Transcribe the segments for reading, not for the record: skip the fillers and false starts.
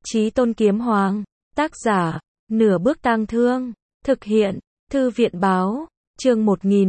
Chí Tôn Kiếm Hoàng. Tác giả, Nửa Bước Tang Thương. Thực hiện, Thư viện báo. Chương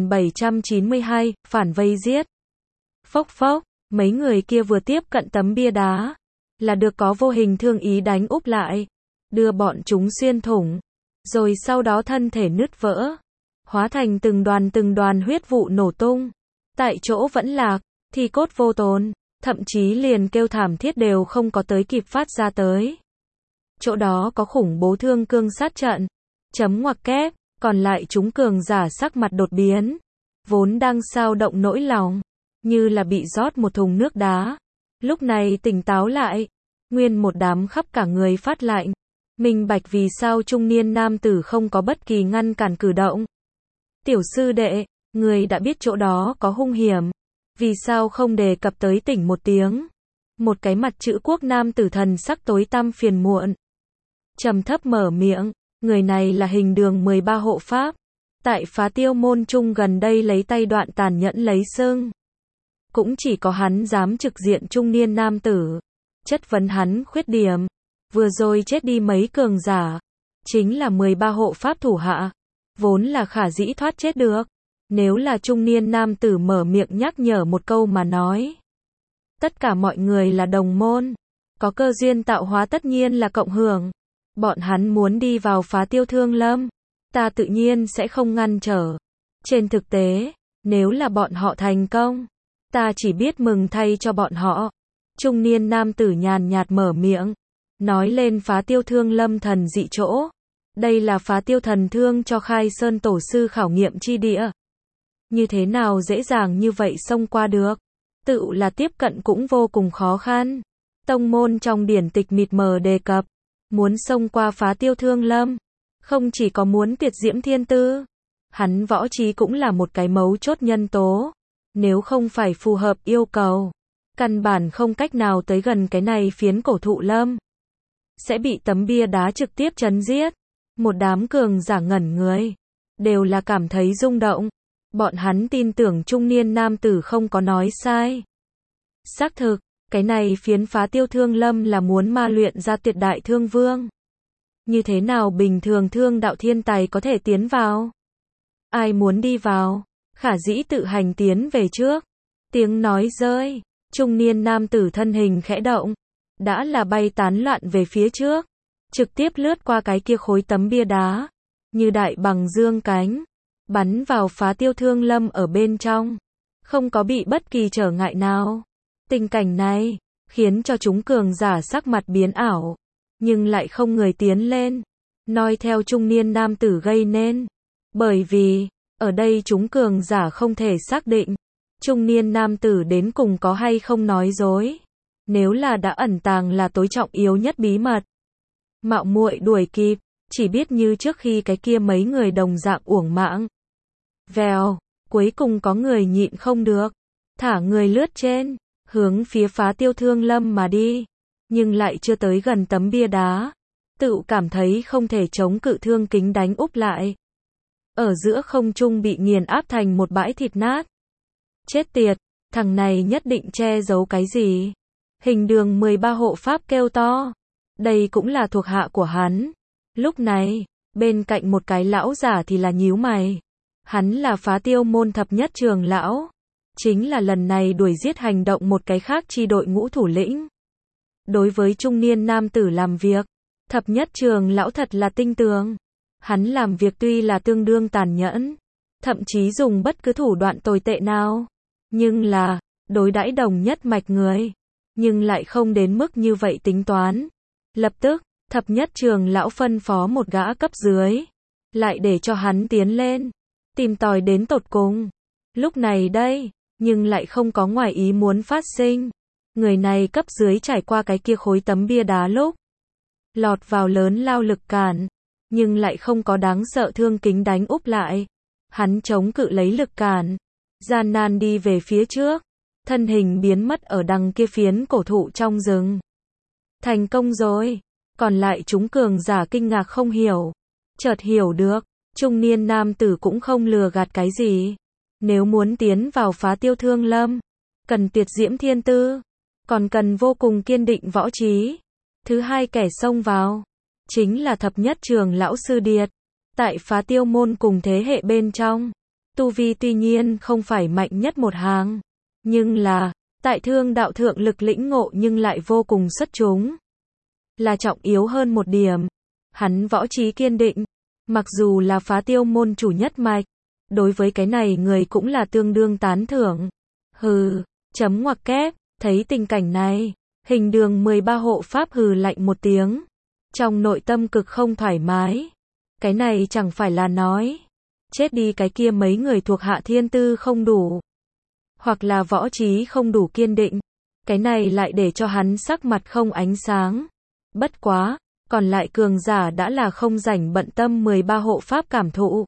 1792, phản vây giết. Phốc phốc, mấy người kia vừa tiếp cận tấm bia đá, là được có vô hình thương ý đánh úp lại, đưa bọn chúng xuyên thủng, rồi sau đó thân thể nứt vỡ, hóa thành từng đoàn huyết vụ nổ tung. Tại chỗ vẫn lạc, thi cốt vô tồn, thậm chí liền kêu thảm thiết đều không có tới kịp phát ra tới. Chỗ đó có khủng bố thương cương sát trận. Chấm ngoặc kép, còn lại chúng cường giả sắc mặt đột biến, vốn đang xao động nỗi lòng, như là bị rót một thùng nước đá. Lúc này tỉnh táo lại, nguyên một đám khắp cả người phát lạnh, minh bạch vì sao trung niên nam tử không có bất kỳ ngăn cản cử động. Tiểu sư đệ, người đã biết chỗ đó có hung hiểm, vì sao không đề cập tới tỉnh một tiếng? Một cái mặt chữ quốc nam tử thần sắc tối tăm phiền muộn, trầm thấp mở miệng. Người này là Hình Đường 13 hộ pháp, tại Phá Tiêu môn trung gần đây lấy tay đoạn tàn nhẫn lấy xưng. Cũng chỉ có hắn dám trực diện trung niên nam tử, chất vấn hắn khuyết điểm. Vừa rồi chết đi mấy cường giả, chính là 13 hộ pháp thủ hạ, vốn là khả dĩ thoát chết được. Nếu là trung niên nam tử mở miệng nhắc nhở một câu mà nói, tất cả mọi người là đồng môn, có cơ duyên tạo hóa tất nhiên là cộng hưởng. Bọn hắn muốn đi vào Phá Tiêu Thương Lâm, ta tự nhiên sẽ không ngăn trở. Trên thực tế, nếu là bọn họ thành công, ta chỉ biết mừng thay cho bọn họ. Trung niên nam tử nhàn nhạt mở miệng, nói lên Phá Tiêu Thương Lâm thần dị chỗ. Đây là Phá Tiêu thần thương cho Khai Sơn tổ sư khảo nghiệm chi địa. Như thế nào dễ dàng như vậy xông qua được? Tự là tiếp cận cũng vô cùng khó khăn. Tông môn trong điển tịch mịt mờ đề cập, muốn xông qua Phá Tiêu Thương Lâm, không chỉ có muốn tuyệt diễm thiên tư, hắn võ trí cũng là một cái mấu chốt nhân tố. Nếu không phải phù hợp yêu cầu, căn bản không cách nào tới gần cái này phiến cổ thụ lâm, sẽ bị tấm bia đá trực tiếp chấn giết. Một đám cường giả ngẩn người, đều là cảm thấy rung động. Bọn hắn tin tưởng trung niên nam tử không có nói sai. Xác thực, cái này phiến Phá Tiêu Thương Lâm là muốn ma luyện ra tuyệt đại thương vương. Như thế nào bình thường thương đạo thiên tài có thể tiến vào? Ai muốn đi vào? Khả dĩ tự hành tiến về trước. Tiếng nói rơi, trung niên nam tử thân hình khẽ động, đã là bay tán loạn về phía trước, trực tiếp lướt qua cái kia khối tấm bia đá, như đại bằng dương cánh, bắn vào Phá Tiêu Thương Lâm ở bên trong, không có bị bất kỳ trở ngại nào. Tình cảnh này khiến cho chúng cường giả sắc mặt biến ảo, nhưng lại không người tiến lên, noi theo trung niên nam tử gây nên. Bởi vì, ở đây chúng cường giả không thể xác định, trung niên nam tử đến cùng có hay không nói dối. Nếu là đã ẩn tàng là tối trọng yếu nhất bí mật, mạo muội đuổi kịp, chỉ biết như trước khi cái kia mấy người đồng dạng uổng mạng. Vèo, cuối cùng có người nhịn không được, thả người lướt trên, hướng phía Phá Tiêu Thương Lâm mà đi, nhưng lại chưa tới gần tấm bia đá, tự cảm thấy không thể chống cự thương kính đánh úp lại. Ở giữa không trung bị nghiền áp thành một bãi thịt nát. Chết tiệt, thằng này nhất định che giấu cái gì? Hình Đường 13 hộ pháp kêu to. Đây cũng là thuộc hạ của hắn. Lúc này, bên cạnh một cái lão giả thì là nhíu mày. Hắn là Phá Tiêu môn thập nhất trường lão, chính là lần này đuổi giết hành động một cái khác chi đội ngũ thủ lĩnh. Đối với trung niên nam tử làm việc, thập nhất trường lão thật là tinh tường. Hắn làm việc tuy là tương đương tàn nhẫn, thậm chí dùng bất cứ thủ đoạn tồi tệ nào, nhưng là, đối đãi đồng nhất mạch người, nhưng lại không đến mức như vậy tính toán. Lập tức, thập nhất trường lão phân phó một gã cấp dưới, lại để cho hắn tiến lên, tìm tòi đến tột cùng. Lúc này đây, nhưng lại không có ngoài ý muốn phát sinh. Người này cấp dưới trải qua cái kia khối tấm bia đá lúc lọt vào lớn lao lực cản, nhưng lại không có đáng sợ thương kính đánh úp lại. Hắn chống cự lấy lực cản, gian nan đi về phía trước, thân hình biến mất ở đằng kia phiến cổ thụ trong rừng. Thành công rồi. Còn lại chúng cường giả kinh ngạc không hiểu, chợt hiểu được, trung niên nam tử cũng không lừa gạt cái gì. Nếu muốn tiến vào Phá Tiêu Thương Lâm, cần tuyệt diễm thiên tư, còn cần vô cùng kiên định võ trí. Thứ hai kẻ xông vào, chính là thập nhất trường lão sư Điệt. Tại Phá Tiêu môn cùng thế hệ bên trong, tu vi tuy nhiên không phải mạnh nhất một hàng, nhưng là, tại thương đạo thượng lực lĩnh ngộ nhưng lại vô cùng xuất chúng. Là trọng yếu hơn một điểm, hắn võ trí kiên định, mặc dù là Phá Tiêu môn chủ nhất mạch, đối với cái này người cũng là tương đương tán thưởng. Hừ, chấm ngoặc kép, thấy tình cảnh này, Hình Đường 13 hộ pháp hừ lạnh một tiếng, trong nội tâm cực không thoải mái. Cái này chẳng phải là nói, chết đi cái kia mấy người thuộc hạ thiên tư không đủ, hoặc là võ trí không đủ kiên định, cái này lại để cho hắn sắc mặt không ánh sáng. Bất quá, còn lại cường giả đã là không rảnh bận tâm 13 hộ pháp cảm thụ.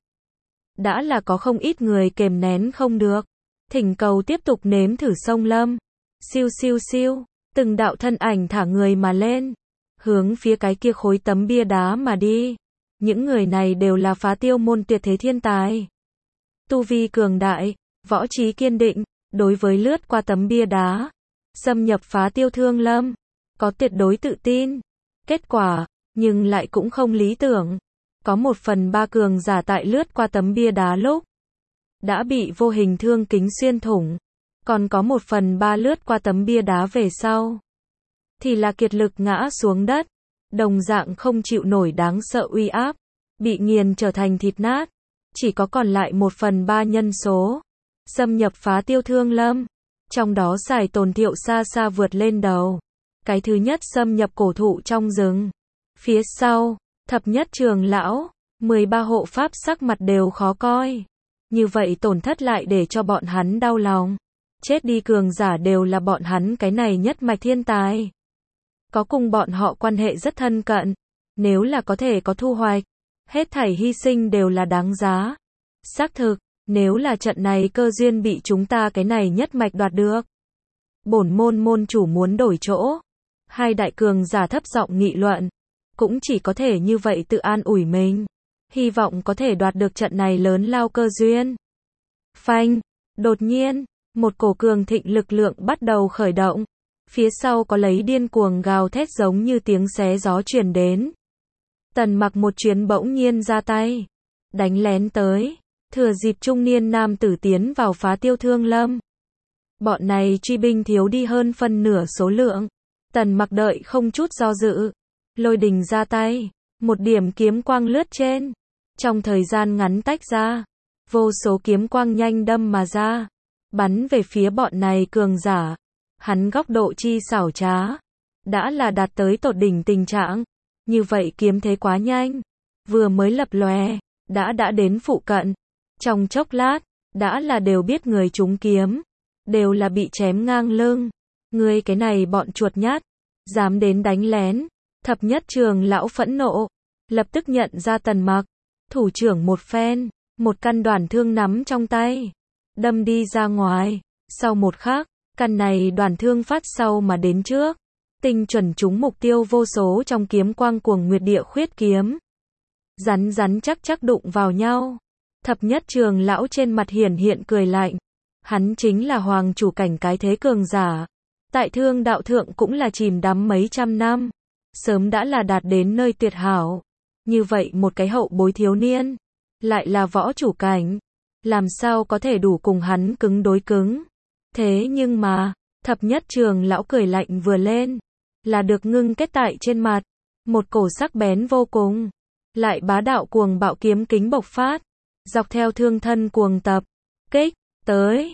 Đã là có không ít người kềm nén không được, thỉnh cầu tiếp tục nếm thử sông lâm. Siêu siêu siêu, từng đạo thân ảnh thả người mà lên, hướng phía cái kia khối tấm bia đá mà đi. Những người này đều là Phá Tiêu môn tuyệt thế thiên tài. Tu vi cường đại, võ trí kiên định, đối với lướt qua tấm bia đá, xâm nhập Phá Tiêu Thương Lâm, có tuyệt đối tự tin. Kết quả, nhưng lại cũng không lý tưởng. Có 1/3 cường giả tại lướt qua tấm bia đá lúc, đã bị vô hình thương kính xuyên thủng. Còn có 1/3 lướt qua tấm bia đá về sau, thì là kiệt lực ngã xuống đất. Đồng dạng không chịu nổi đáng sợ uy áp, bị nghiền trở thành thịt nát. Chỉ có còn lại 1/3 nhân số, xâm nhập Phá Tiêu Thương Lâm. Trong đó Sài Tồn Thiệu xa xa vượt lên đầu. Cái thứ nhất xâm nhập cổ thụ trong rừng. Phía sau, thập nhất trường lão, 13 hộ pháp sắc mặt đều khó coi. Như vậy tổn thất lại để cho bọn hắn đau lòng. Chết đi cường giả đều là bọn hắn cái này nhất mạch thiên tài. Có cùng bọn họ quan hệ rất thân cận. Nếu là có thể có thu hoạch, hết thảy hy sinh đều là đáng giá. Xác thực, nếu là trận này cơ duyên bị chúng ta cái này nhất mạch đoạt được, bổn môn môn chủ muốn đổi chỗ. Hai đại cường giả thấp giọng nghị luận, cũng chỉ có thể như vậy tự an ủi mình, hy vọng có thể đoạt được trận này lớn lao cơ duyên. Phanh, đột nhiên, một cổ cường thịnh lực lượng bắt đầu khởi động, phía sau có lấy điên cuồng gào thét giống như tiếng xé gió truyền đến. Tần Mặc một chuyến bỗng nhiên ra tay, đánh lén tới, thừa dịp trung niên nam tử tiến vào Phá Tiêu Thương Lâm. Bọn này truy binh thiếu đi hơn phân nửa số lượng. Tần Mặc đợi không chút do dự, lôi đình ra tay, một điểm kiếm quang lướt trên, trong thời gian ngắn tách ra, vô số kiếm quang nhanh đâm mà ra, bắn về phía bọn này cường giả. Hắn góc độ chi xảo trá, đã là đạt tới tột đỉnh tình trạng. Như vậy kiếm thế quá nhanh, vừa mới lập lòe, đã đến phụ cận. Trong chốc lát, đã là đều biết người trúng kiếm, đều là bị chém ngang lưng. Ngươi cái này bọn chuột nhát, dám đến đánh lén. Thập nhất trường lão phẫn nộ, lập tức nhận ra Tần Mặc, thủ trưởng một phen, một căn đoàn thương nắm trong tay, đâm đi ra ngoài. Sau một khắc, căn này đoàn thương phát sau mà đến trước, tinh chuẩn trúng mục tiêu vô số trong kiếm quang cuồng nguyệt địa khuyết kiếm. Rắn chắc đụng vào nhau. Thập nhất trường lão trên mặt hiển hiện cười lạnh. Hắn chính là hoàng chủ cảnh cái thế cường giả. Tại thương đạo thượng cũng là chìm đắm mấy trăm năm. Sớm đã là đạt đến nơi tuyệt hảo. Như vậy một cái hậu bối thiếu niên, lại là võ chủ cảnh. Làm sao có thể đủ cùng hắn cứng đối cứng. Thế nhưng mà, thập nhất trường lão cười lạnh vừa lên, là được ngưng kết tại trên mặt. Một cổ sắc bén vô cùng, lại bá đạo cuồng bạo kiếm kính bộc phát, dọc theo thương thân cuồng tập, kích, tới,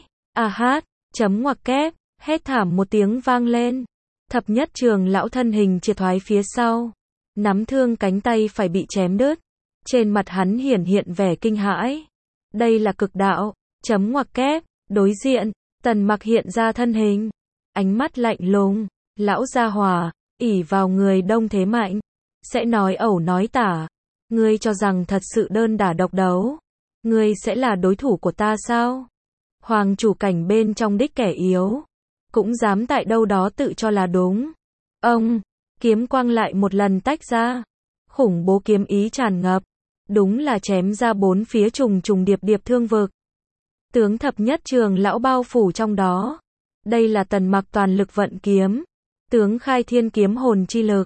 chấm ngoặc kép, hét thảm một tiếng vang lên. Thập nhất trường lão thân hình triệt thoái phía sau, nắm thương cánh tay phải bị chém đứt. Trên mặt hắn hiển hiện vẻ kinh hãi. Đây là cực đạo, chấm ngoặc kép, đối diện, Tần Mặc hiện ra thân hình, ánh mắt lạnh lùng, lão gia hỏa, ỷ vào người đông thế mạnh, sẽ nói ẩu nói tả. Ngươi cho rằng thật sự đơn đả độc đấu, ngươi sẽ là đối thủ của ta sao? Hoàng chủ cảnh bên trong đích kẻ yếu, cũng dám tại đâu đó tự cho là đúng. Ông, kiếm quang lại một lần tách ra, khủng bố kiếm ý tràn ngập, đúng là chém ra bốn phía trùng điệp thương vực. Tướng thập nhất trường lão bao phủ trong đó. Đây là Tần Mặc toàn lực vận kiếm, tướng khai thiên kiếm hồn chi lực,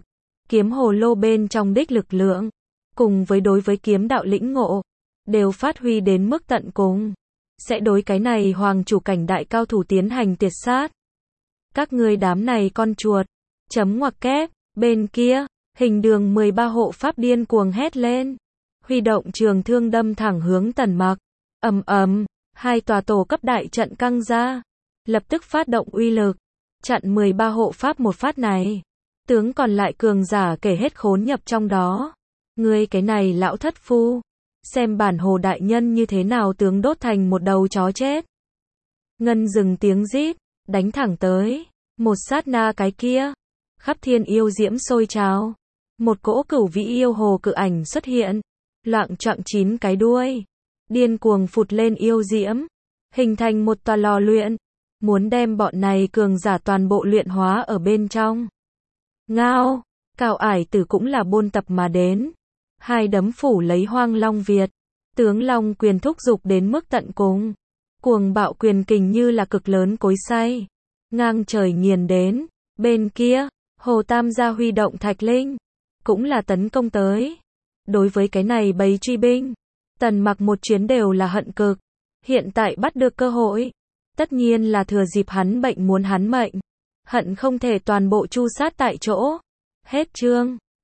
kiếm hồ lô bên trong đích lực lượng, cùng với đối với kiếm đạo lĩnh ngộ, đều phát huy đến mức tận cùng. Sẽ đối cái này hoàng chủ cảnh đại cao thủ tiến hành tiệt sát. Các ngươi đám này con chuột. Chấm ngoặc kép, bên kia, hình đường 13 hộ pháp điên cuồng hét lên. Huy động trường thương đâm thẳng hướng Tần Mặc. Ầm ầm, hai tòa tổ cấp đại trận căng ra. Lập tức phát động uy lực. Chặn 13 hộ pháp một phát này. Tướng còn lại cường giả kể hết khốn nhập trong đó. Ngươi cái này lão thất phu. Xem bản hồ đại nhân như thế nào tướng đốt thành một đầu chó chết. Ngân dừng tiếng rít, đánh thẳng tới. Một sát na cái kia. Khắp thiên yêu diễm sôi trào. Một cỗ cửu vĩ yêu hồ cự ảnh xuất hiện. Loạng choạng 9 cái đuôi. Điên cuồng phụt lên yêu diễm. Hình thành một tòa lò luyện. Muốn đem bọn này cường giả toàn bộ luyện hóa ở bên trong. Ngao, Cao Ải Tử cũng là buôn tập mà đến. Hai đấm phủ lấy Hoang Long Việt. Tướng Long quyền thúc dục đến mức tận cùng. Cuồng bạo quyền kình như là cực lớn cối xay. Ngang trời nghiền đến. Bên kia, Hồ Tam gia huy động Thạch Linh. Cũng là tấn công tới. Đối với cái này bầy truy binh, Tần Mặc một chuyến đều là hận cực. Hiện tại bắt được cơ hội. Tất nhiên là thừa dịp hắn bệnh muốn hắn mệnh. Hận không thể toàn bộ chu sát tại chỗ. Hết chương.